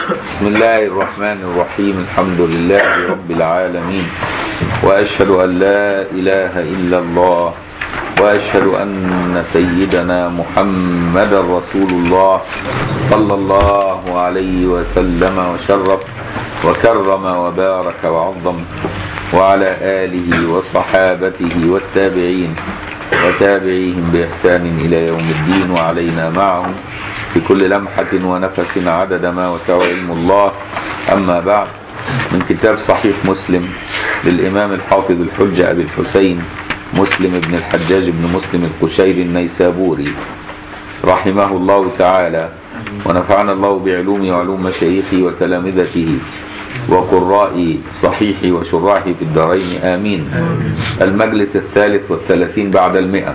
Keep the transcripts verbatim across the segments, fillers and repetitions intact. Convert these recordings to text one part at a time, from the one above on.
بسم الله الرحمن الرحيم. الحمد لله رب العالمين، وأشهد أن لا إله إلا الله، وأشهد أن سيدنا محمد رسول الله صلى الله عليه وسلم وشرف وكرم وبارك وعظم، وعلى آله وصحابته والتابعين وتابعيهم بإحسان إلى يوم الدين، وعلينا معهم في كل لمحة ونفس عدد ما وسع علم الله. أما بعد، من كتاب صحيح مسلم للإمام الحافظ الحجة أبي الحسين مسلم بن الحجاج بن مسلم القشيري النيسابوري رحمه الله تعالى، ونفعنا الله بعلومه وعلوم مشايخه وتلامذته وقراء صحيح وشراحه في الدارين آمين. المجلس الثالث والثلاثين بعد المئة،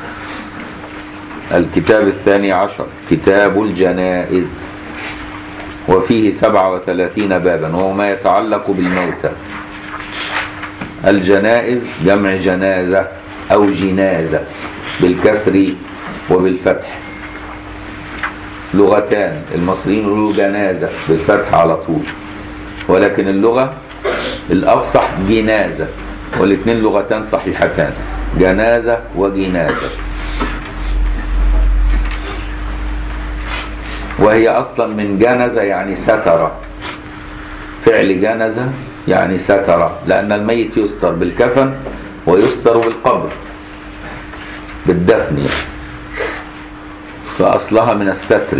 الكتاب الثاني عشر، كتاب الجنائز، وفيه سبعة وثلاثين بابا، وهو ما يتعلق بالموتى. الجنائز جمع جنازة أو جنازة بالكسر وبالفتح، لغتان، المصريين يقولوا جنازة بالفتح على طول، ولكن اللغة الأفصح جنازة، والاثنين لغتان صحيحتان، جنازة وجنازة. وهي أصلا من جنزة يعني ستر، فعل جنزة يعني ستر، لأن الميت يستر بالكفن ويستر بالقبر بالدفن، فأصلها من الستر.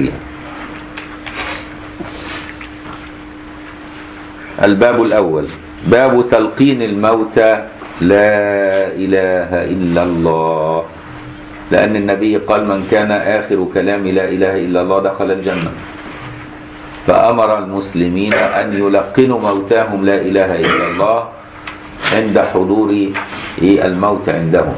الباب الأول، باب تلقين الموتى لا إله إلا الله، لأن النبي قال: من كان آخر كلام لا إله إلا الله دخل الجنة. فأمر المسلمين أن يلقنوا موتاهم لا إله إلا الله عند حضور الموت عندهم.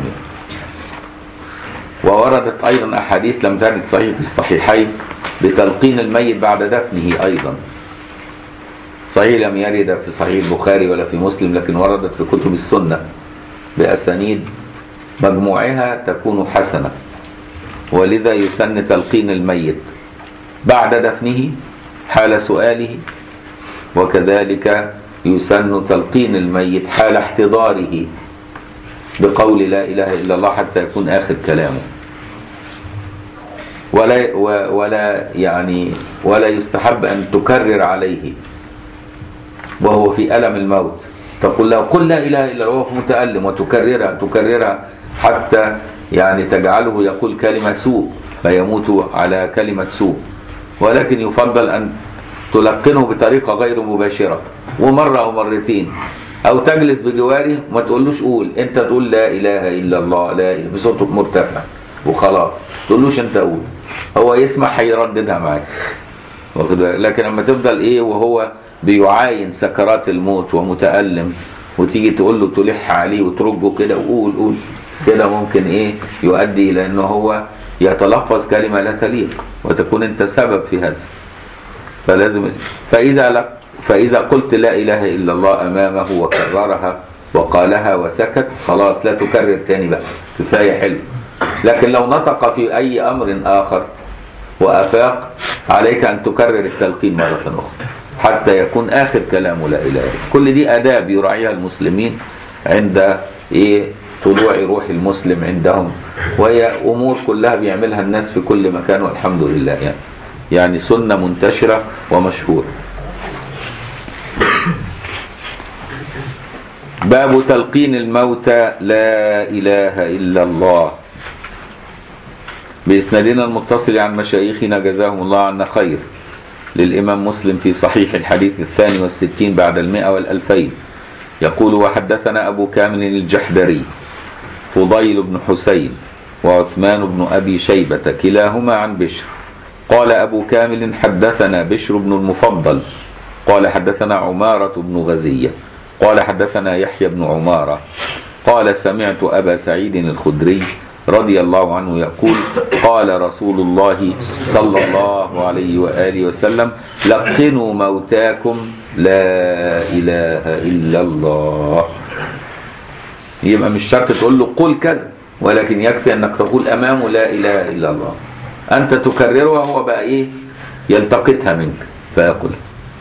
ووردت أيضا أحاديث لم ترد صحيح في الصحيحين بتلقين الميت بعد دفنه أيضا، صحيح لم يرد في صحيح البخاري ولا في مسلم، لكن وردت في كتب السنة بأسانيد مجموعها تكون حسنة، ولذا يسن تلقين الميت بعد دفنه حال سؤاله، وكذلك يسن تلقين الميت حال احتضاره بقول لا إله إلا الله حتى يكون آخر كلامه. ولا ولا يعني ولا يستحب أن تكرر عليه وهو في ألم الموت، تقول له قل لا إله إلا الله وهو متألم، وتكررها تكررها حتى يعني تجعله يقول كلمة سوء فيموت على كلمة سوء. ولكن يفضل أن تلقنه بطريقة غير مباشرة، ومرة أو مرتين، أو تجلس بجواره وما تقولوش قول، أنت تقول لا إله إلا الله لا إله بصوتك مرتفع وخلاص، تقولوش أنت قول، هو يسمع هيرددها معاك. لكن لما تفضل إيه وهو بيعاين سكرات الموت ومتألم، وتيجي تقول له تلح عليه وترجه كده وقول قول كده، ممكن إيه يؤدي إلى أنه هو يتلفظ كلمة لا تليق، وتكون أنت سبب في هذا. فلازم فإذا لك فإذا قلت لا إله إلا الله أمامه وكررها وقالها وسكت، خلاص لا تكرر تاني بقى، كفاية حلو. لكن لو نطق في أي أمر آخر وأفاق، عليك أن تكرر التلقين مرة أخرى حتى يكون آخر كلامه لا إله إلا الله. كل دي آداب يراعيها المسلمين عند إيه طلوع روح المسلم عندهم، وهي أمور كلها بيعملها الناس في كل مكان، والحمد لله يعني يعني سنة منتشرة ومشهورة. باب تلقين الموتى لا إله إلا الله، بإسنادنا المتصل عن مشايخنا جزاهم الله عنا خير، للإمام مسلم في صحيح الحديث الثاني والستين بعد المئة والألفين، يقول: وحدثنا أبو كامل الجحدري فضيل بن حسين وعثمان بن أبي شيبة كلاهما عن بشر، قال أبو كامل: حدثنا بشر بن المفضل قال حدثنا عمارة بن غزية قال حدثنا يحيى بن عمارة قال: سمعت أبا سعيد الخدري رضي الله عنه يقول: قال رسول الله صلى الله عليه وآله وسلم: لقنوا موتاكم لا إله إلا الله. يبقى مش شرط تقول له قل كذا، ولكن يكفي أنك تقول أمامه لا إله إلا الله، أنت تكررها، هو بقى إيه يلتقطها منك فيقول.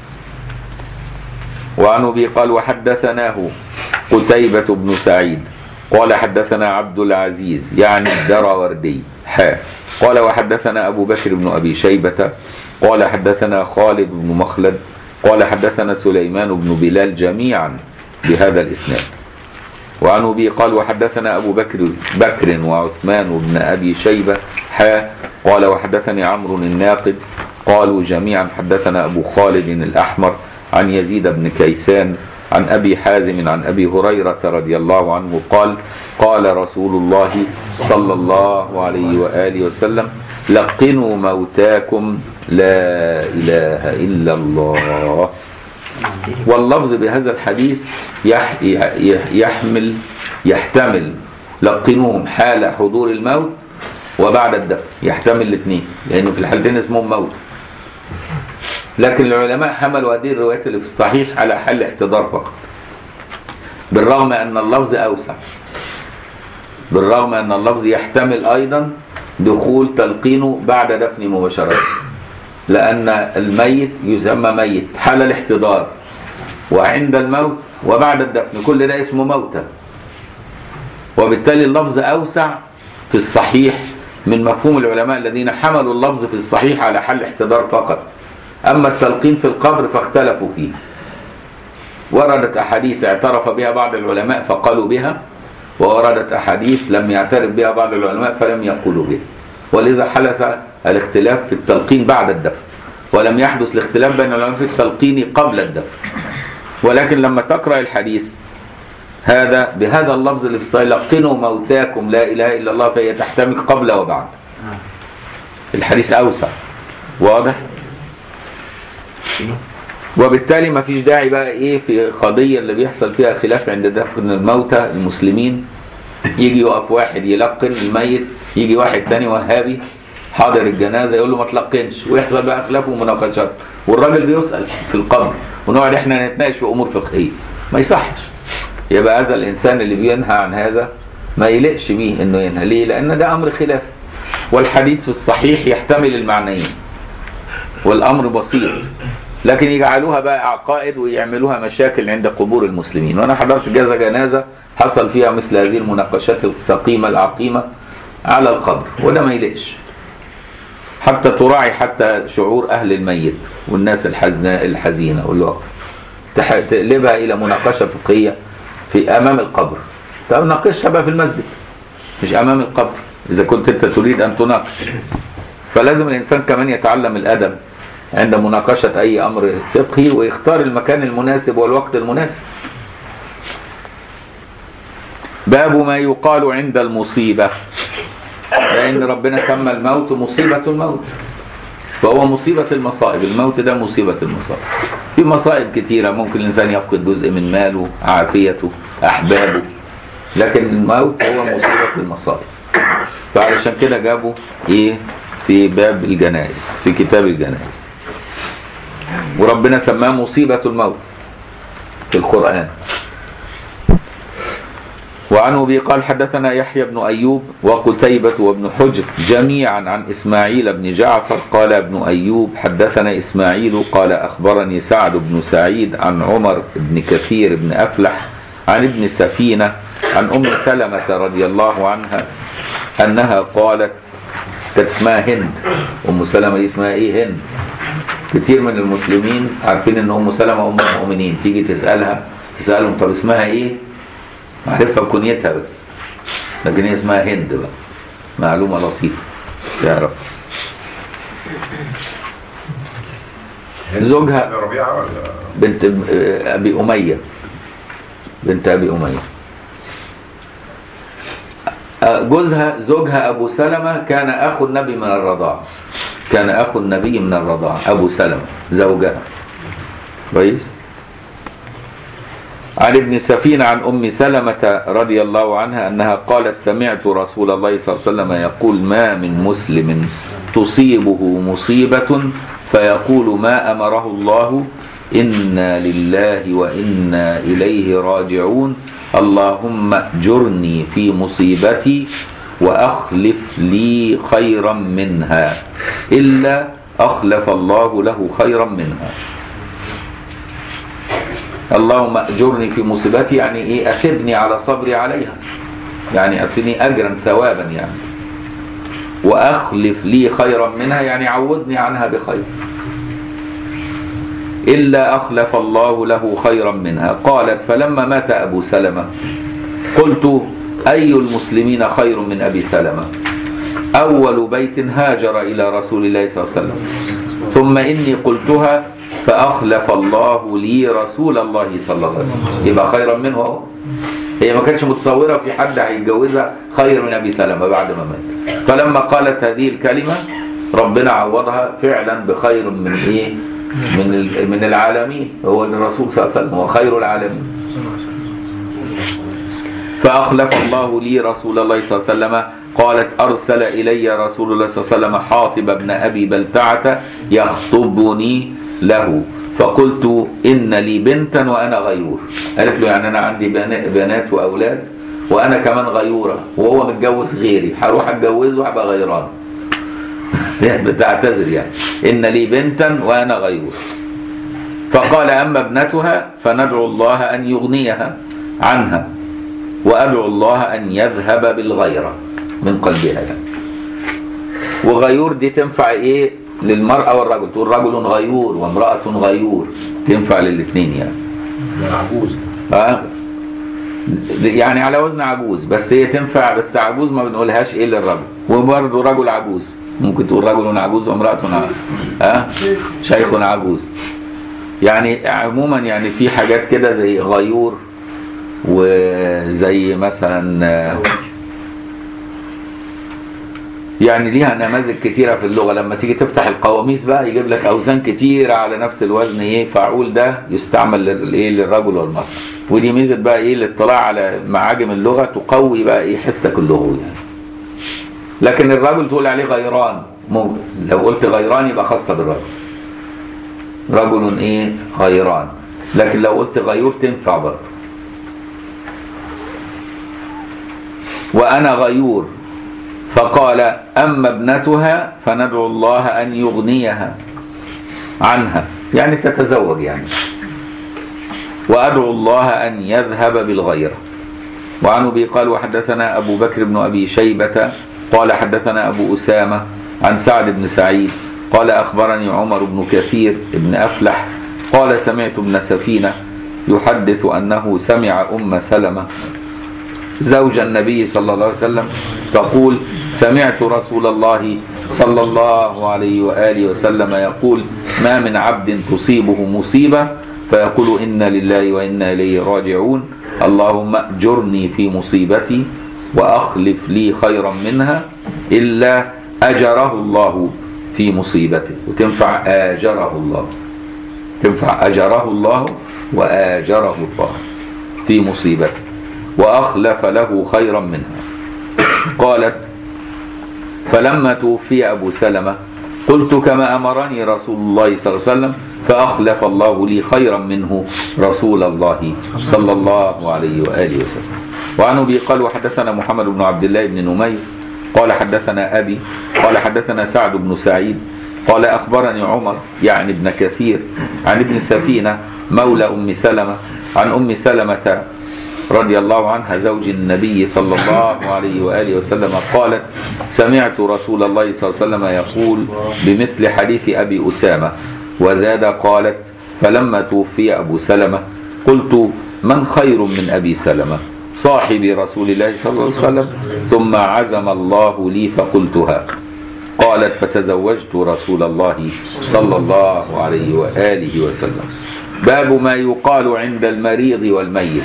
وعن أبي قال وحدثناه قتيبة بن سعيد قال حدثنا عبد العزيز يعني الدراوردي حا قال وحدثنا أبو بكر بن أبي شيبة قال حدثنا خالد بن مخلد قال حدثنا سليمان بن بلال جميعا بهذا الإسناد. وعن أبي قال وحدثنا أبو بكر بكر وعثمان بن أبي شيبة حا قال وحدثني عمرو الناقد قالوا جميعا حدثنا أبو خالد الأحمر عن يزيد بن كيسان عن أبي حازم عن أبي هريرة رضي الله عنه قال قال رسول الله صلى الله عليه وآله وسلم لقنوا موتاكم لا إله إلا الله. واللفظ بهذا الحديث يح يحمل يحتمل لقنوهم حال حضور الموت وبعد الدفن، يحتمل الاثنين لأنه في الحالتين اسمهم موت. لكن العلماء حملوا هذه الروايات اللي في الصحيح على حال الاحتضار فقط، بالرغم أن اللفظ أوسع، بالرغم أن اللفظ يحتمل أيضا دخول تلقينه بعد دفن مباشرة، لأن الميت يسمى ميت حال الاحتضار وعند الموت وبعد الدفن، كل ده اسمه موتى، وبالتالي اللفظ أوسع في الصحيح من مفهوم العلماء الذين حملوا اللفظ في الصحيح على حال الاحتضار فقط. أما التلقين في القبر فاختلفوا فيه، وردت أحاديث اعترف بها بعض العلماء فقالوا بها، ووردت أحاديث لم يعترف بها بعض العلماء فلم يقولوا بها، ولذا حدث الاختلاف في التلقين بعد الدفن، ولم يحدث الاختلاف بين العلماء في التلقين قبل الدفن. ولكن لما تقرأ الحديث هذا بهذا اللفظ اللي في الصحيح لقنوا موتاكم لا إله إلا الله، فهي تحتمل قبل وبعد. الحديث أوسع، واضح؟ وبالتالي ما فيش داعي بقى ايه في قضية اللي بيحصل فيها خلاف عند دفن الموتى المسلمين، يجي يقف واحد يلقن الميت، يجي واحد تاني وهابي حاضر الجنازة يقول له ما تلقنش، ويحصل بقى خلاف ومناقشات، والراجل بيسأل في القبر ونقعد احنا نتناقش في امور فقهية، ما يصحش. يبقى هذا الانسان اللي بينهى عن هذا ما يلقش بيه انه ينهى، ليه؟ لان ده امر خلاف، والحديث في الصحيح يحتمل المعنيين والامر بسيط، لكن يجعلوها بقى عقائد ويعملوها مشاكل عند قبور المسلمين. وانا حضرت جازة جنازة حصل فيها مثل هذه المناقشات السقيمة العقيمة على القبر، وده ما يلقش، حتى تراعي حتى شعور اهل الميت والناس الحزنة الحزينة والوقف، تقلبها الى مناقشة فقهية في امام القبر. طب ناقشها بقى في المسجد مش امام القبر اذا كنت انت تريد ان تناقش. فلازم الانسان كمان يتعلم الادب عند مناقشة أي أمر فقهي، ويختار المكان المناسب والوقت المناسب. باب ما يقال عند المصيبة، لأن ربنا سمى الموت مصيبة الموت، فهو مصيبة المصائب. الموت ده مصيبة المصائب. في مصائب كتيرة، ممكن الإنسان يفقد جزء من ماله، عافيته، أحبابه، لكن الموت هو مصيبة المصائب. فعلشان كده جابوا إيه في باب الجنائز في كتاب الجنائز، وربنا سماه مصيبة الموت في القرآن. وعنه أبي قال حدثنا يحيى بن أيوب وقتيبة وابن حجر جميعا عن إسماعيل بن جعفر قال ابن أيوب حدثنا إسماعيل قال أخبرني سعد بن سعيد عن عمر بن كثير بن أفلح عن ابن سفينة عن أم سلمة رضي الله عنها أنها قالت، كانت اسمها هند، أم سلمة دي اسمها إيه؟ هند. كتير من المسلمين عارفين ان ام سلمة ام المؤمنين، تيجي تسألها تسألهم طب اسمها ايه؟ معرفها بكنيتها بس، لكن هي اسمها هند بقى. معلومة لطيفة تعرف. زوجها بنت ابي امية، بنت ابي امية. جوزها زوجها ابو سلمة كان اخو النبي من الرضاعة، كان أخو النبي من الرضاعة أبو سلمة زوجها. كويس. عن ابن سفينة عن أم سلمة رضي الله عنها أنها قالت سمعت رسول الله صلى الله عليه وسلم يقول ما من مسلم تصيبه مصيبة فيقول ما أمره الله إنا لله وإنا إليه راجعون اللهم اجرني في مصيبتي وأخلف لي خيرا منها إلا أخلف الله له خيرا منها. اللهم أجرني في مصيبتي يعني إيه؟ أثبني على صبري عليها، يعني أعطني أجرا ثوابا يعني. وأخلف لي خيرا منها يعني عوضني عنها بخير. إلا أخلف الله له خيرا منها. قالت فلما مات أبو سلمة قلت أي المسلمين خير من أبي سلمة؟ أول بيت هاجر إلى رسول الله صلى الله عليه وسلم، ثم إني قلتها فأخلف الله لي رسول الله صلى الله عليه وسلم. يبقى خيرا منه هو. هي ما كانتش متصورة في حد هيتجوزها خير من أبي سلمة بعد ما مات، فلما قالت هذه الكلمة ربنا عوضها فعلا بخير من إيه؟ من من العالمين، هو الرسول صلى الله عليه وسلم هو خير العالمين. فأخلف الله لي رسول الله صلى الله عليه وسلم. قالت أرسل إلي رسول الله صلى الله عليه وسلم حاطب بن أبي بلتعة يخطبني له، فقلت إن لي بنتا وأنا غيور. قالت له يعني أنا عندي بنات وأولاد وأنا كمان غيورة وهو متجوز غيري، هروح أتجوزه هبقى غيران. بتعتذر يعني إن لي بنتا وأنا غيور. فقال أما ابنتها فندعو الله أن يغنيها عنها، وأدعو الله أن يذهب بالغيرة من قلبها يعني. وغيور دي تنفع إيه للمرأة والرجل، تقول رجل غيور وامرأة غيور، تنفع للاثنين يعني. عجوز ها يعني على وزن عجوز، بس هي تنفع، بس عجوز ما بنقولهاش إيه للرجل. وبرضه رجل عجوز ممكن تقول رجل عجوز وامرأة ها شيخ عجوز يعني. عموما يعني في حاجات كده زي غيور، وزي مثلا يعني ليها نماذج كتيرة في اللغة. لما تيجي تفتح القواميس بقى يجيب لك أوزان كتيرة على نفس الوزن. إيه فعول ده يستعمل للإيه للرجل والمرأة. ودي ميزة بقى إيه الاطلاع على معاجم اللغة، تقوي بقى إيه حسك اللغوي يعني. لكن الرجل تقول عليه غيران، ممكن لو قلت غيران يبقى خاصة بالرجل، رجل إيه غيران. لكن لو قلت غيور تنفع برضه. وأنا غيور. فقال أما ابنتها فندعو الله أن يغنيها عنها يعني تتزوج يعني، وأدعو الله أن يذهب بالغيرة. وعن أبي قال وحدثنا أبو بكر بن أبي شيبة قال حدثنا أبو أسامة عن سعد بن سعيد قال أخبرني عمر بن كثير بن أفلح قال سمعت ابن سفينة يحدث أنه سمع أم سلمة زوج النبي صلى الله عليه وسلم تقول سمعت رسول الله صلى الله عليه وآله وسلم يقول ما من عبد تصيبه مصيبة فيقول إنا لله وإنا إليه راجعون اللهم أجرني في مصيبتي وأخلف لي خيرا منها إلا أجره الله في مصيبته. وتنفع آجره الله، تنفع أجره الله وآجره الله في مصيبته وأخلف له خيرا منها. قالت فلما توفي أبو سلمة قلت كما أمرني رسول الله صلى الله عليه وسلم فأخلف الله لي خيرا منه رسول الله صلى الله عليه وآله وسلم. وعن أبي قال وحدثنا محمد بن عبد الله بن نمير قال حدثنا أبي قال حدثنا سعد بن سعيد قال أخبرني عمر يعني ابن كثير عن ابن سفينة مولى أم سلمة عن أم سلمة رضي الله عنها زوج النبي صلى الله عليه وآله وسلم قالت سمعت رسول الله صلى الله عليه وسلم يقول بمثل حديث أبي أسامة وزاد قالت فلما توفي أبو سلمة قلت من خير من أبي سلمة صاحب رسول الله صلى الله عليه وسلم ثم عزم الله لي فقلتها. قالت فتزوجت رسول الله صلى الله عليه وآله وسلم. باب ما يقال عند المريض والميت.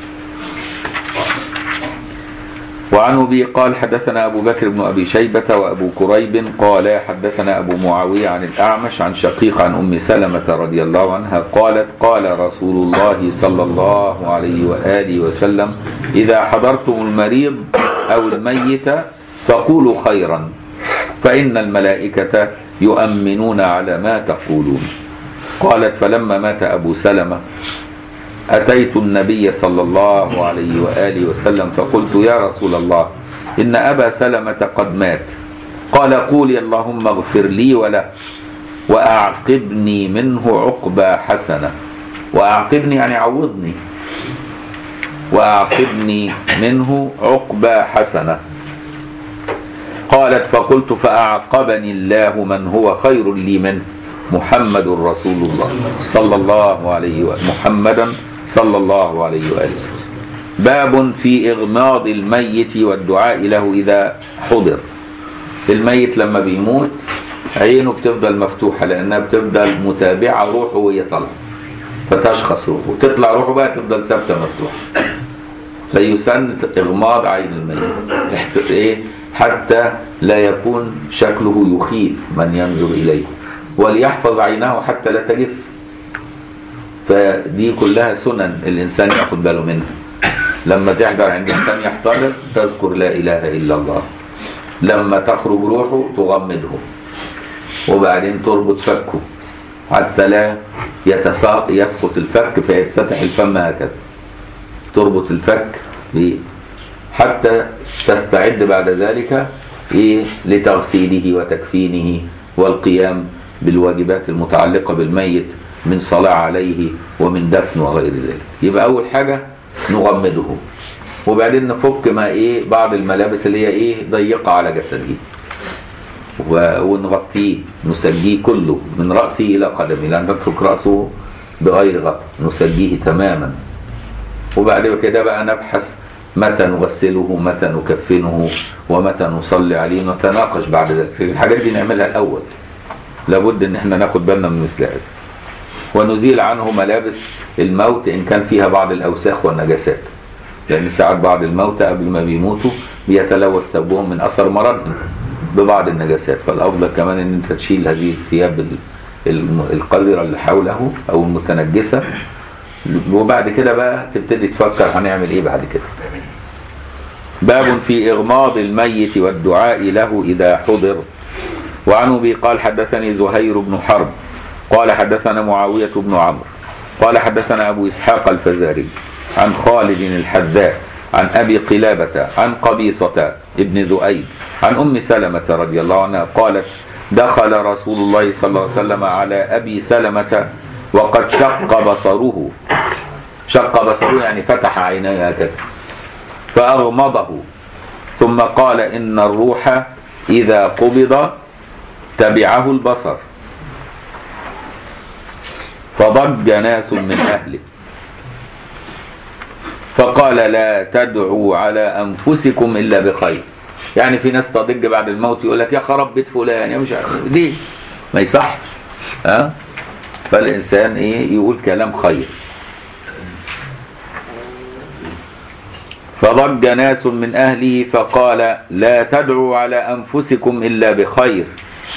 وعن أبي قال حدثنا أبو بكر بن أبي شيبة وأبو كريب قال حدثنا أبو معاوية عن الأعمش عن شقيق عن أم سلمة رضي الله عنها قالت قال رسول الله صلى الله عليه وآله وسلم إذا حضرتم المريض أو الميت فقولوا خيرا فإن الملائكة يؤمنون على ما تقولون. قالت فلما مات أبو سلمة أتيت النبي صلى الله عليه وآله وسلم فقلت يا رسول الله إن أبا سلمة قد مات. قال قولي اللهم اغفر لي وله وأعقبني منه عقبى حسنة وأعقبني يعني عوضني، وأعقبني منه عقبى حسنة. قالت فقلت فأعقبني الله من هو خير لي منه محمد رسول الله صلى الله عليه وآله محمدا صلى الله عليه وآله. باب في إغماض الميت والدعاء له إذا حضر. الميت لما بيموت عينه بتفضل مفتوحة لأنها بتفضل متابعة روحه وهي طالعة، فتشخص روحه وتطلع روحه بقى تفضل ثابتة مفتوحة. فيسن إغماض عين الميت إيه حتى لا يكون شكله يخيف من ينظر إليه، وليحفظ عينه حتى لا تجف. فدي كلها سنن الإنسان يأخذ باله منها. لما تحضر عند إنسان يحتضر تذكر لا إله إلا الله، لما تخرج روحه تغمده، وبعدين تربط فكه حتى لا يتساق يسقط الفك فيتفتح الفم هكذا، تربط الفك حتى تستعد بعد ذلك لتغسيله وتكفينه والقيام بالواجبات المتعلقة بالميت من صلاة عليه ومن دفن وغير ذلك. يبقى أول حاجة نغمده، وبعدين نفك ما إيه بعض الملابس اللي هي إيه ضيقة على جسده ونغطيه، نسجيه كله من رأسه إلى قدمه، لأن نترك رأسه بغير غطاء، نسجيه تماما. وبعد كده بقى نبحث متى نغسله، متى نكفنه، ومتى نصلي عليه، نتناقش بعد ذلك. الحاجات دي نعملها الأول، لابد ان احنا ناخد بالنا من مثل هذا، ونزيل عنه ملابس الموت ان كان فيها بعض الاوساخ والنجاسات، لان ساعات بعض الموتى قبل ما بيموتوا بيتلوث ثوبهم من اثر مرضهم ببعض النجاسات، فالافضل كمان ان انت تشيل هذه الثياب القذرة اللي حوله او المتنجسة، وبعد كده بقى تبتدي تفكر هنعمل ايه بعد كده. باب في اغماض الميت والدعاء له اذا حضر. وعن أبي قال حدثني زهير بن حرب قال حدثنا معاوية بن عمرو قال حدثنا أبو إسحاق الفزاري عن خالد الحذاء عن أبي قلابة عن قبيصة ابن ذؤيب عن أم سلمة رضي الله عنها قالت دخل رسول الله صلى الله عليه وسلم على أبي سلمة وقد شق بصره، شق بصره يعني فتح عينيه هكذا، فأغمضه ثم قال إن الروح إذا قبض تبعه البصر، فضج ناس من أهله فقال لا تدعوا على أنفسكم إلا بخير. يعني في ناس تضج بعد الموت يقول لك يا خرب بيت فلان يا مش عارف ليه، ما يصحش ها. فالإنسان إيه يقول كلام خير. فضج ناس من أهله فقال لا تدعوا على أنفسكم إلا بخير.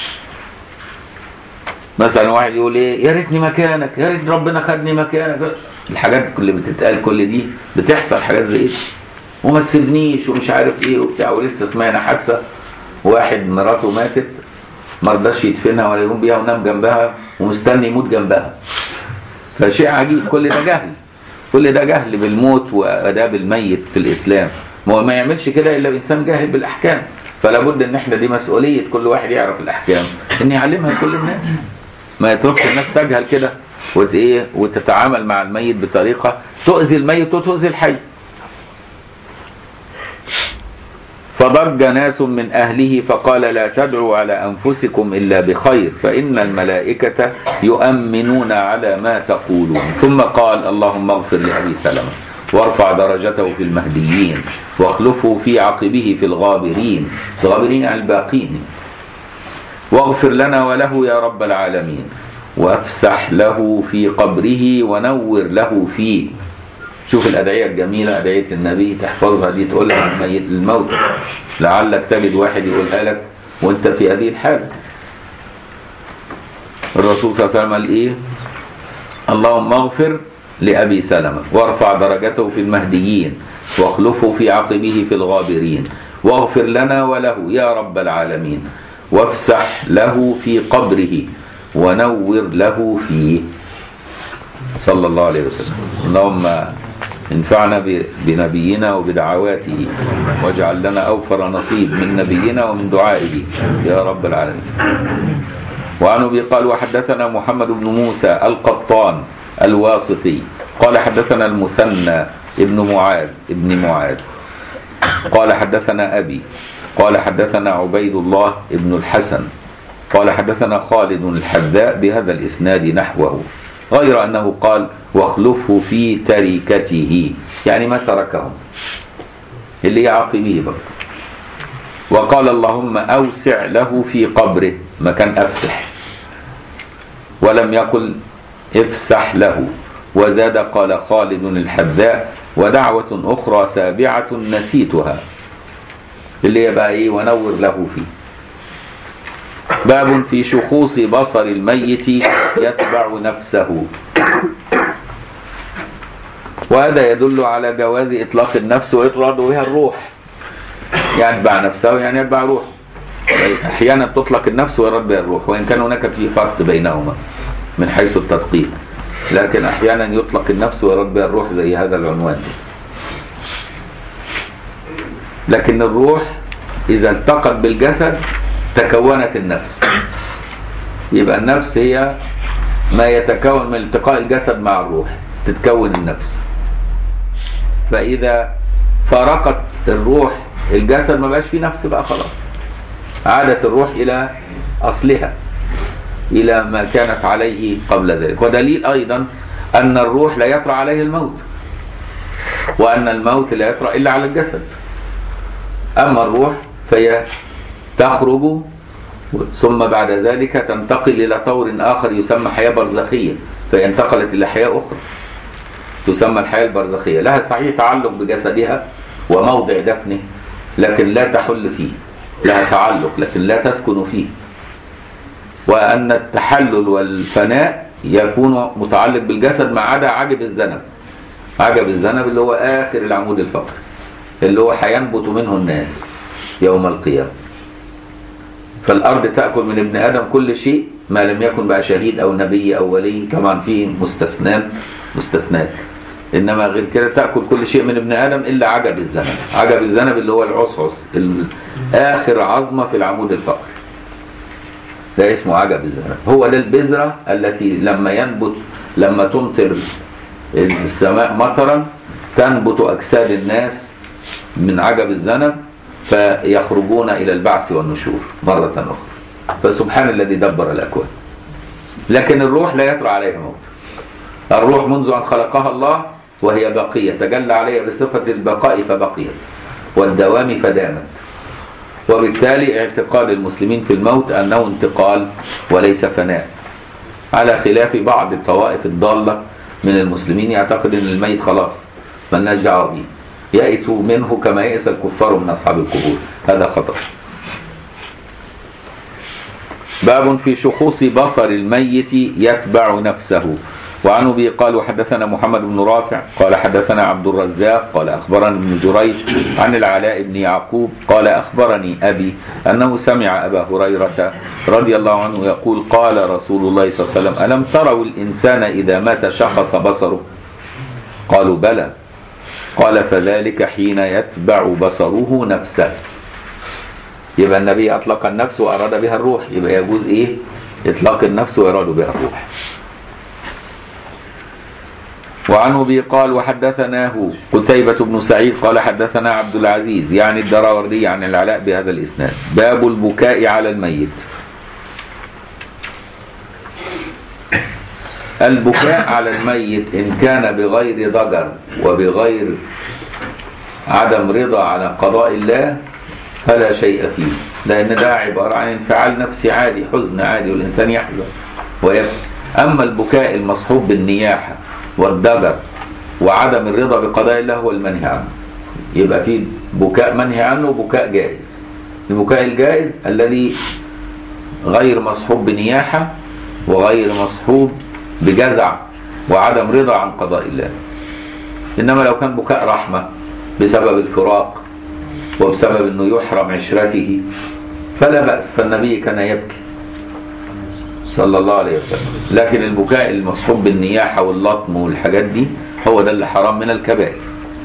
مثلا واحد يقول ايه يا ريتني مكانك، يا ريت ربنا خدني مكانك، الحاجات اللي بتتقال كل دي بتحصل حاجات زي ايه، وما تسيبنيش ومش عارف ايه وبتاع. ولسه سمعنا حادثه واحد مراته ماتت ما رضاش يدفنها ولا يقوم بيها ونام جنبها ومستني يموت جنبها. فشيء عجيب، كل ده جهل، كل ده جهل بالموت واداب الميت في الاسلام. ما ما يعملش كده الا انسان جاهل بالاحكام. فلا بد ان احنا دي مسؤوليه كل واحد يعرف الاحكام ان يعلمها لكل الناس، ما يتركش الناس تجهل كده وت ايه وتتعامل مع الميت بطريقه تؤذي الميت وتؤذي الحي. فضج ناس من اهله فقال لا تدعوا على انفسكم الا بخير فان الملائكه يؤمنون على ما تقولون. ثم قال اللهم اغفر لابي سلمة وارفع درجته في المهديين واخلفه في عقبه في الغابرين، الغابرين على الباقين، واغفر لنا وله يا رب العالمين وافسح له في قبره ونور له فيه. شوف الأدعية الجميلة، أدعية النبي تحفظها دي تقولها للموت، لعلك تجد واحد يقولها لك وانت في هذه الحالة. الرسول صلى الله عليه وسلم قال ايه؟ اللهم اغفر لأبي سلمة وارفع درجته في المهديين واخلفه في عقبه في الغابرين واغفر لنا وله يا رب العالمين وافسح له في قبره ونور له فيه، صلى الله عليه وسلم. اللهم انفعنا بنبينا وبدعواته واجعل لنا أوفر نصيب من نبينا ومن دعائه يا رب العالمين. وعن أبي قال وحدثنا محمد بن موسى القطان الواسطي قال حدثنا المثنى ابن معاذ ابن معاذ قال حدثنا أبي قال حدثنا عبيد الله ابن الحسن قال حدثنا خالد الحذاء بهذا الإسناد نحوه، غير أنه قال واخلفه في تركته، يعني ما تركهم اللي يعاقبه برضه. وقال اللهم أوسع له في قبره، مكان أفسح، ولم يقل افسح له. وزاد قال خالد الحذاء ودعوة أخرى سابعة نسيتها، اللي يبقى إيه ونور له فيه. باب في شخوص بصر الميت يتبع نفسه، وهذا يدل على جواز إطلاق النفس وإطراد بها الروح. يتبع نفسه يعني يتبع روح، أحيانا تطلق النفس ويرد بها الروح، وإن كان هناك في فرق بينهما من حيث التدقيق، لكن أحيانا يطلق النفس ويرد بها الروح زي هذا العنوان. لكن الروح إذا التقت بالجسد تكونت النفس، يبقى النفس هي ما يتكون من التقاء الجسد مع الروح تتكون النفس. فإذا فارقت الروح الجسد ما بقاش فيه نفس بقى، خلاص عادت الروح إلى أصلها، إلى ما كانت عليه قبل ذلك. ودليل أيضا أن الروح لا يطرأ عليه الموت، وأن الموت لا يطرأ إلا على الجسد. أما الروح فهي تخرج ثم بعد ذلك تنتقل إلى طور آخر يسمى حياة برزخية، فانتقلت إلى حياة أخرى تسمى الحياة البرزخية، لها صحيح تعلق بجسدها وموضع دفنه، لكن لا تحل فيه، لها تعلق لكن لا تسكن فيه. وأن التحلل والفناء يكون متعلق بالجسد ما عدا عجب الذنب. عجب الذنب اللي هو آخر العمود الفقري، اللي هو حينبت منه الناس يوم القيامة. فالأرض تأكل من ابن آدم كل شيء ما لم يكن بقى شهيد أو نبي أو ولي، طبعا فيه مستثنات مستثنات، إنما غير كده تأكل كل شيء من ابن آدم إلا عجب الذنب. عجب الذنب اللي هو العصعص، آخر عظمة في العمود الفقري، ده اسمه عجب الذنب. هو ده البذرة التي لما ينبت، لما تمطر السماء مطرا تنبت أجساد الناس من عجب الذنب، فيخرجون إلى البعث والنشور مرة أخرى. فسبحان الذي دبر الأكوان. لكن الروح لا يطرأ عليها موت. الروح منذ أن خلقها الله وهي باقية، تجلى عليها بصفة البقاء فبقيت، والدوام فدامت. وبالتالي اعتقاد المسلمين في الموت أنه انتقال وليس فناء، على خلاف بعض الطوائف الضالة من المسلمين يعتقد أن الميت خلاص مالناش دعوة به، يئسوا منه كما يئس الكفار من أصحاب القبور. هذا خطأ. باب في شخوص بصر الميت يتبع نفسه. وعنه به قال وحدثنا محمد بن رافع قال حدثنا عبد الرزاق قال أخبرني ابن جريج عن العلاء بن يعقوب قال أخبرني أبي أنه سمع أبا هريرة رضي الله عنه يقول قال رسول الله صلى الله عليه وسلم ألم تروا الإنسان إذا مات شخص بصره؟ قالوا بلى. قال فذلك حين يتبع بصره نفسه. يبقى النبي أطلق النفس وأراد بها الروح، يبقى يجوز إيه؟ إطلاق النفس وإراد بها الروح. وعنه به قال وحدثناه قتيبة بن سعيد قال حدثنا عبد العزيز يعني الدراوردي عن العلاء بهذا الإسناد. باب البكاء على الميت. البكاء على الميت إن كان بغير ضجر وبغير عدم رضا على قضاء الله فلا شيء فيه، لأن ده عبارة عن انفعال نفسي عادي، حزن عادي، والإنسان يحزن ويبكي. أما البكاء المصحوب بالنياحة والضجر وعدم الرضا بقضاء الله هو المنهي عنه. يبقى في بكاء منهي عنه وبكاء جائز. البكاء الجائز الذي غير مصحوب بنياحة وغير مصحوب بجزع وعدم رضا عن قضاء الله. إنما لو كان بكاء رحمة بسبب الفراق وبسبب أنه يحرم عشرته فلا بأس، فالنبي كان يبكي صلى الله عليه وسلم. لكن البكاء المصحوب بالنياحة واللطم والحاجات دي هو ده اللي حرام من الكبائر.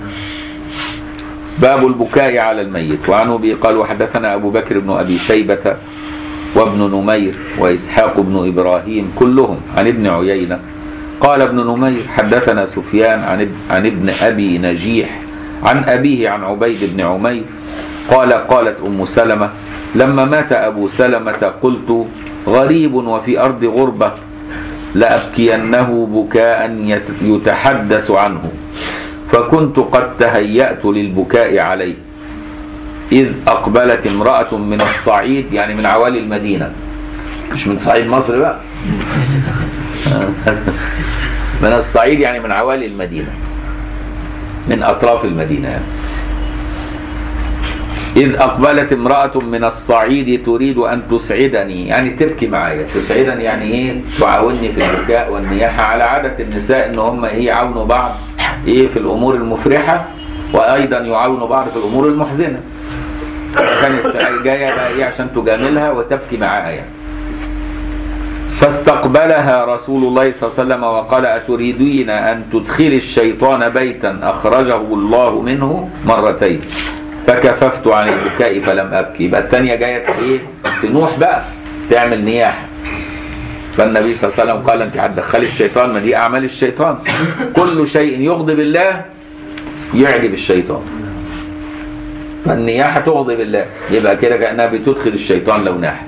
باب البكاء على الميت. وعنه به قال وحدثنا أبو بكر بن أبي شيبة وابن نمير وإسحاق بن إبراهيم كلهم عن ابن عيينة قال ابن نمير حدثنا سفيان عن عن ابن أبي نجيح عن أبيه عن عبيد بن عمير قال قالت أم سلمة لما مات أبو سلمة قلت غريب وفي أرض غربة لأبكينه بكاء يتحدث عنه فكنت قد تهيأت للبكاء عليه إذ أقبلت امرأة من الصعيد يعني من عوالي المدينة مش من صعيد مصر بقى من الصعيد يعني من عوالي المدينة من أطراف المدينة يعني. إذ أقبلت امرأة من الصعيد تريد أن تسعدني يعني تبكي معايا تسعدني يعني إيه تعاونني في البكاء والنياحة على عادة النساء إن هم إيه يعاونوا بعض إيه في الأمور المفرحة وأيضا يعاونوا بعض في الأمور المحزنة كانت جاية بقى إيه عشان تجاملها وتبكي معاها يعني. فاستقبلها رسول الله صلى الله عليه وسلم وقال أتريدين أن تدخلي الشيطان بيتا أخرجه الله منه مرتين فكففت عن البكاء فلم أبكي. يبقى الثانية جاية إيه تنوح بقى تعمل نياحة. فالنبي صلى الله عليه وسلم قال أنت هتدخلي الشيطان ما دي أعمال الشيطان كل شيء يغضب الله يعجب الشيطان فالنياحة تغضب الله يبقى كده كأنها بتدخل الشيطان لو ناحت.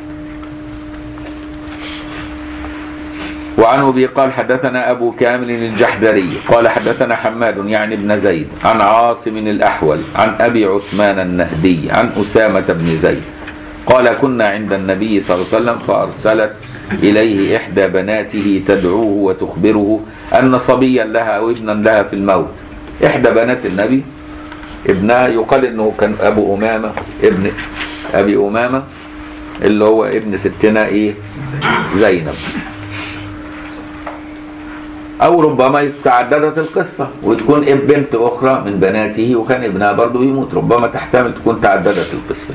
وعن أبي قال حدثنا أبو كامل الجحدري قال حدثنا حماد يعني ابن زيد عن عاصم الأحول عن أبي عثمان النهدي عن أسامة بن زيد قال كنا عند النبي صلى الله عليه وسلم فأرسلت إليه إحدى بناته تدعوه وتخبره أن صبيا لها أو ابنا لها في الموت. إحدى بنات النبي ابنها يقال إنه كان أبو أمامة ابن أبي أمامة اللي هو ابن ستنا إيه زينب أو ربما تعددت القصة وتكون بنت أخرى من بناته وكان ابنها برضه يموت ربما تحتمل تكون تعددت القصة.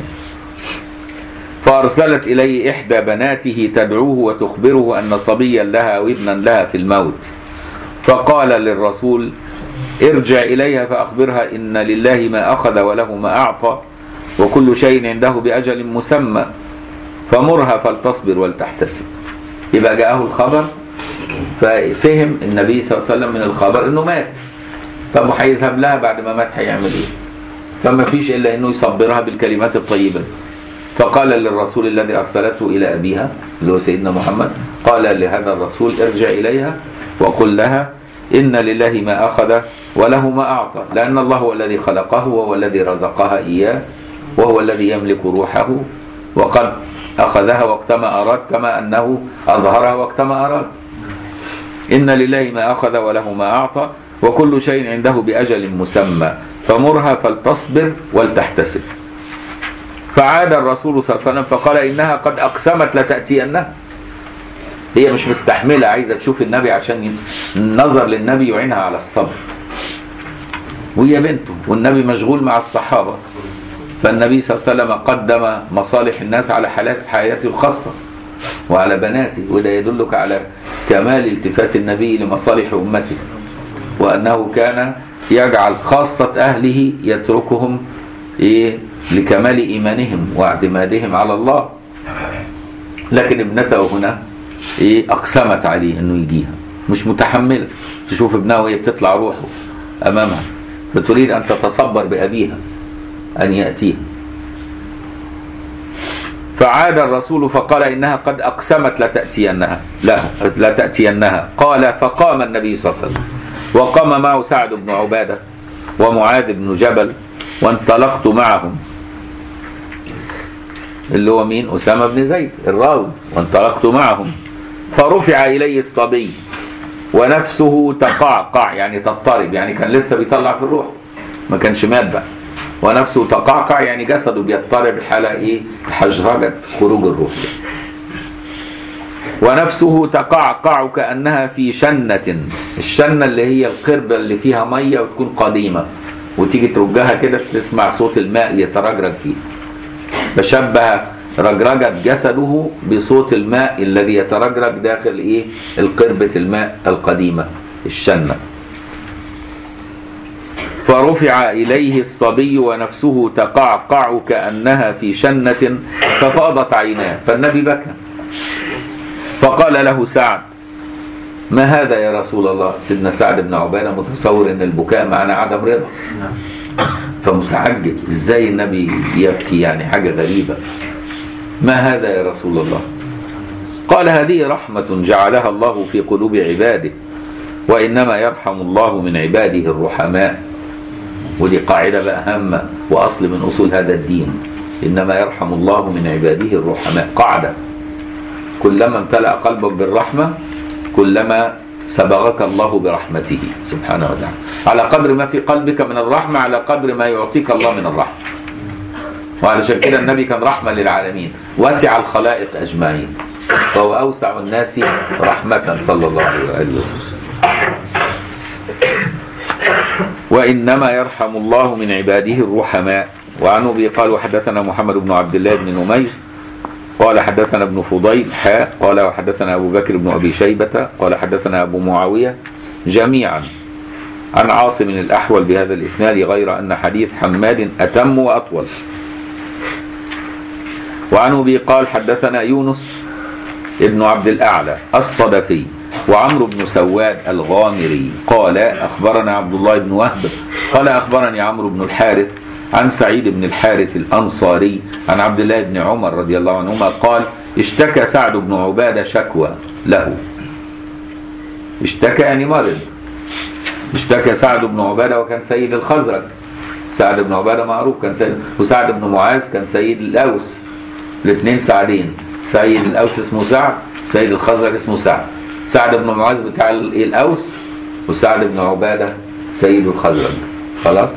فأرسلت إليه إحدى بناته تدعوه وتخبره أن صبيا لها وابنا لها في الموت فقال للرسول ارجع إليها فأخبرها إن لله ما أخذ وله ما أعطى وكل شيء عنده بأجل مسمى فمرها فلتصبر ولتحتسب. يبقى جاءه الخبر ففهم النبي صلى الله عليه وسلم من الخبر انه مات. طب وهيذهب لها بعد ما مات هيعمل ايه؟ فما فيش الا انه يصبرها بالكلمات الطيبه. فقال للرسول الذي ارسلته الى ابيها اللي هو سيدنا محمد قال لهذا الرسول ارجع اليها وقل لها ان لله ما اخذ وله ما اعطى لان الله هو الذي خلقه وهو الذي رزقها اياه وهو الذي يملك روحه وقد اخذها وقتما اراد كما انه اظهرها وقتما اراد. إن لله ما أخذ وله ما أعطى وكل شيء عنده بأجل مسمى فمرها فلتصبر ولتحتسب. فعاد الرسول صلى الله عليه وسلم فقال إنها قد أقسمت لتأتينها. هي مش مستحملة عايزة تشوف النبي عشان النظر للنبي يعينها على الصبر وهي بنته والنبي مشغول مع الصحابة فالنبي صلى الله عليه وسلم قدم مصالح الناس على حياته الخاصة وعلى بناته وده يدلك على كمال التفات النبي لمصالح أمته وأنه كان يجعل خاصة أهله يتركهم إيه لكمال إيمانهم واعتمادهم على الله. لكن ابنته هنا إيه أقسمت عليه أنه يجيها مش متحملة تشوف ابنها وهي بتطلع روحه أمامها فتريد أن تتصبر بأبيها أن يأتيها. فعاد الرسول فقال إنها قد أقسمت لتأتينها لا لا تأتينها. قال فقام النبي صلى الله عليه وسلم وقام معه سعد بن عبادة ومعاذ بن جبل وانطلقت معهم اللي هو مين أسامة بن زيد الراوي وانطلقت معهم فرفع إليه الصبي ونفسه تقعقع يعني تضطرب يعني كان لسه بيطلع في الروح ما كانش مات بقى ونفسه تقعقع يعني جسده بيضطرب الحالة ايه حجرجة خروج الروح. ونفسه تقعقع كأنها في شنة الشنة اللي هي القربة اللي فيها مية وتكون قديمة وتيجي ترجها كده تسمع صوت الماء يترجرج فيه. فشبه رجرجة جسده بصوت الماء الذي يترجرج داخل ايه القربة الماء القديمة الشنة. فرفع إليه الصبي ونفسه تقعقع كأنها في شنة ففاضت عيناه فالنبي بكى. فقال له سعد ما هذا يا رسول الله؟ سيدنا سعد بن عبادة متصور ان البكاء معنى عدم رضا، فمتعجب ازاي النبي يبكي، يعني حاجة غريبة. ما هذا يا رسول الله؟ قال هذه رحمة جعلها الله في قلوب عباده، وإنما يرحم الله من عباده الرحماء. ودي قاعدة بقى هامة وأصل من أصول هذا الدين، إنما يرحم الله من عباده الرحماء. قاعدة كلما امتلأ قلبك بالرحمة كلما سبغك الله برحمته سبحانه وتعالى. على قدر ما في قلبك من الرحمة على قدر ما يعطيك الله من الرحمة. وعلشان كده النبي كان رحمة للعالمين، وسع الخلائق أجمعين، فهو أوسع الناس رحمة صلى الله عليه وسلم. وإنما يرحم الله من عباده الرحماء. وعن أبي قال وحدثنا محمد بن عبد الله بن نمير قال حدثنا ابن فضيل حاء قال وحدثنا أبو بكر بن أبي شيبة قال حدثنا أبو معاوية جميعا عن عاصم الأحول بهذا الإسناد، غير أن حديث حماد أتم وأطول. وعن أبي قال حدثنا يونس ابن عبد الأعلى الصدفي وعمرو بن سواد الغامري قال أخبرنا عبد الله بن وهب قال أخبرني عمرو بن الحارث عن سعيد بن الحارث الأنصاري عن عبد الله بن عمر رضي الله عنهما قال اشتكى سعد بن عبادة شكوى له. اشتكى يعني مرض. اشتكى سعد بن عبادة وكان سيد الخزرج. سعد بن عبادة معروف كان سيد، وسعد بن معاذ كان سيد الأوس. الاثنين سعدين، سيد الأوس اسمه سعد، سيد الخزرج اسمه سعد. سعد بن معاذ بتاع الأوس، وسعد بن عبادة سيد الخزرج. خلاص.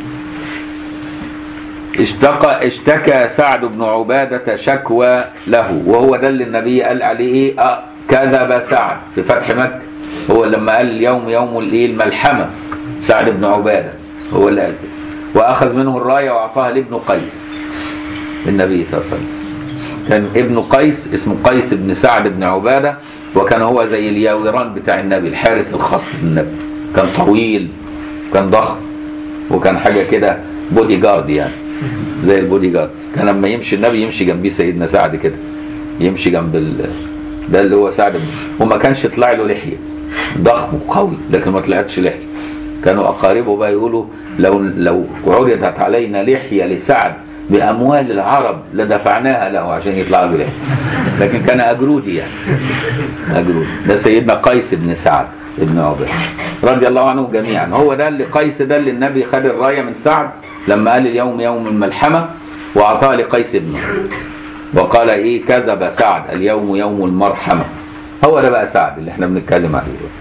اشتكى اشتكى سعد بن عبادة شكوى له، وهو ده اللي النبي قال عليه ايه؟ اه كذب سعد في فتح مكة. هو لما قال اليوم يوم الايه الملحمة، سعد بن عبادة هو اللي قال كده، واخذ منه الراية واعطاها لابن قيس النبي صلى الله عليه وسلم. كان ابن قيس اسمه قيس بن سعد بن عبادة، وكان هو زي الياوران بتاع النبي، الحارس الخاص بالنبي. كان طويل، كان ضخم، وكان حاجة كده بودي جارد، يعني زي البودي جارد. كان لما يمشي النبي يمشي جنبيه سيدنا سعد كده، يمشي جنب ال... ده اللي هو سعد بن... وما كانش يطلع له لحية، ضخم وقوي لكن ما طلعتش لحية. كانوا أقاربه بقى يقولوا لو لو عرضت علينا لحية لسعد بأموال العرب لدفعناها له عشان يطلع له لحية، لكن كان أجرودي يعني أجرودي. ده سيدنا قيس بن سعد ابن عبادة رضي الله عنه جميعا. هو ده اللي قيس ده اللي النبي خد الراية من سعد لما قال اليوم يوم الملحمة، وأعطاه لقيس ابنه وقال إيه؟ كذب سعد اليوم يوم المرحمة. هو ده بقى سعد اللي احنا بنتكلم عليه.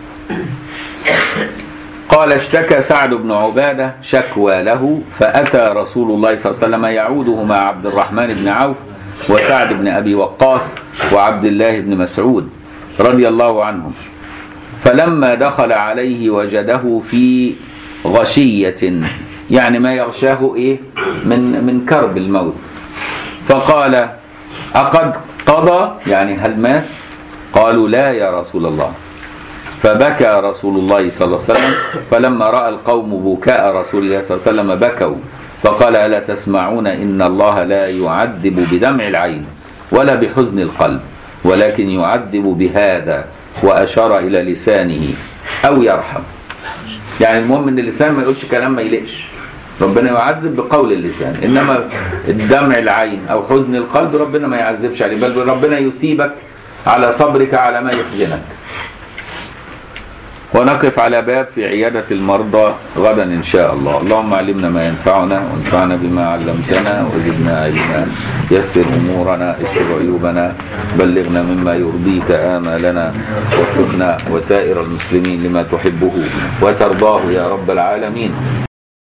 قال اشتكى سعد بن عبادة شكوى له، فأتى رسول الله صلى الله عليه وسلم يعوده مع عبد الرحمن بن عوف وسعد بن أبي وقاص وعبد الله بن مسعود رضي الله عنهم. فلما دخل عليه وجده في غشية، يعني ما يغشاه إيه من من كرب الموت. فقال أقد قضى، يعني هل مات؟ قالوا لا يا رسول الله. فبكى رسول الله صلى الله عليه وسلم، فلما رأى القوم بكاء رسول الله صلى الله عليه وسلم بكوا، فقال ألا تسمعون إن الله لا يعذب بدمع العين ولا بحزن القلب، ولكن يعذب بهذا، وأشار إلى لسانه، أو يرحم. يعني المهم إن اللسان ما يقولش كلام ما يلقش، ربنا يعذب بقول اللسان، إنما الدمع العين أو حزن القلب ربنا ما يعذبش عليه، بل ربنا يثيبك على صبرك على ما يحزنك. ونقف على باب في عيادة المرضى غدا إن شاء الله. اللهم علمنا ما ينفعنا وانفعنا بما علمتنا وزدنا علما، يسر أمورنا، استر عيوبنا، بلغنا مما يرضيك آمالنا، وفقنا وسائر المسلمين لما تحبه وترضاه يا رب العالمين.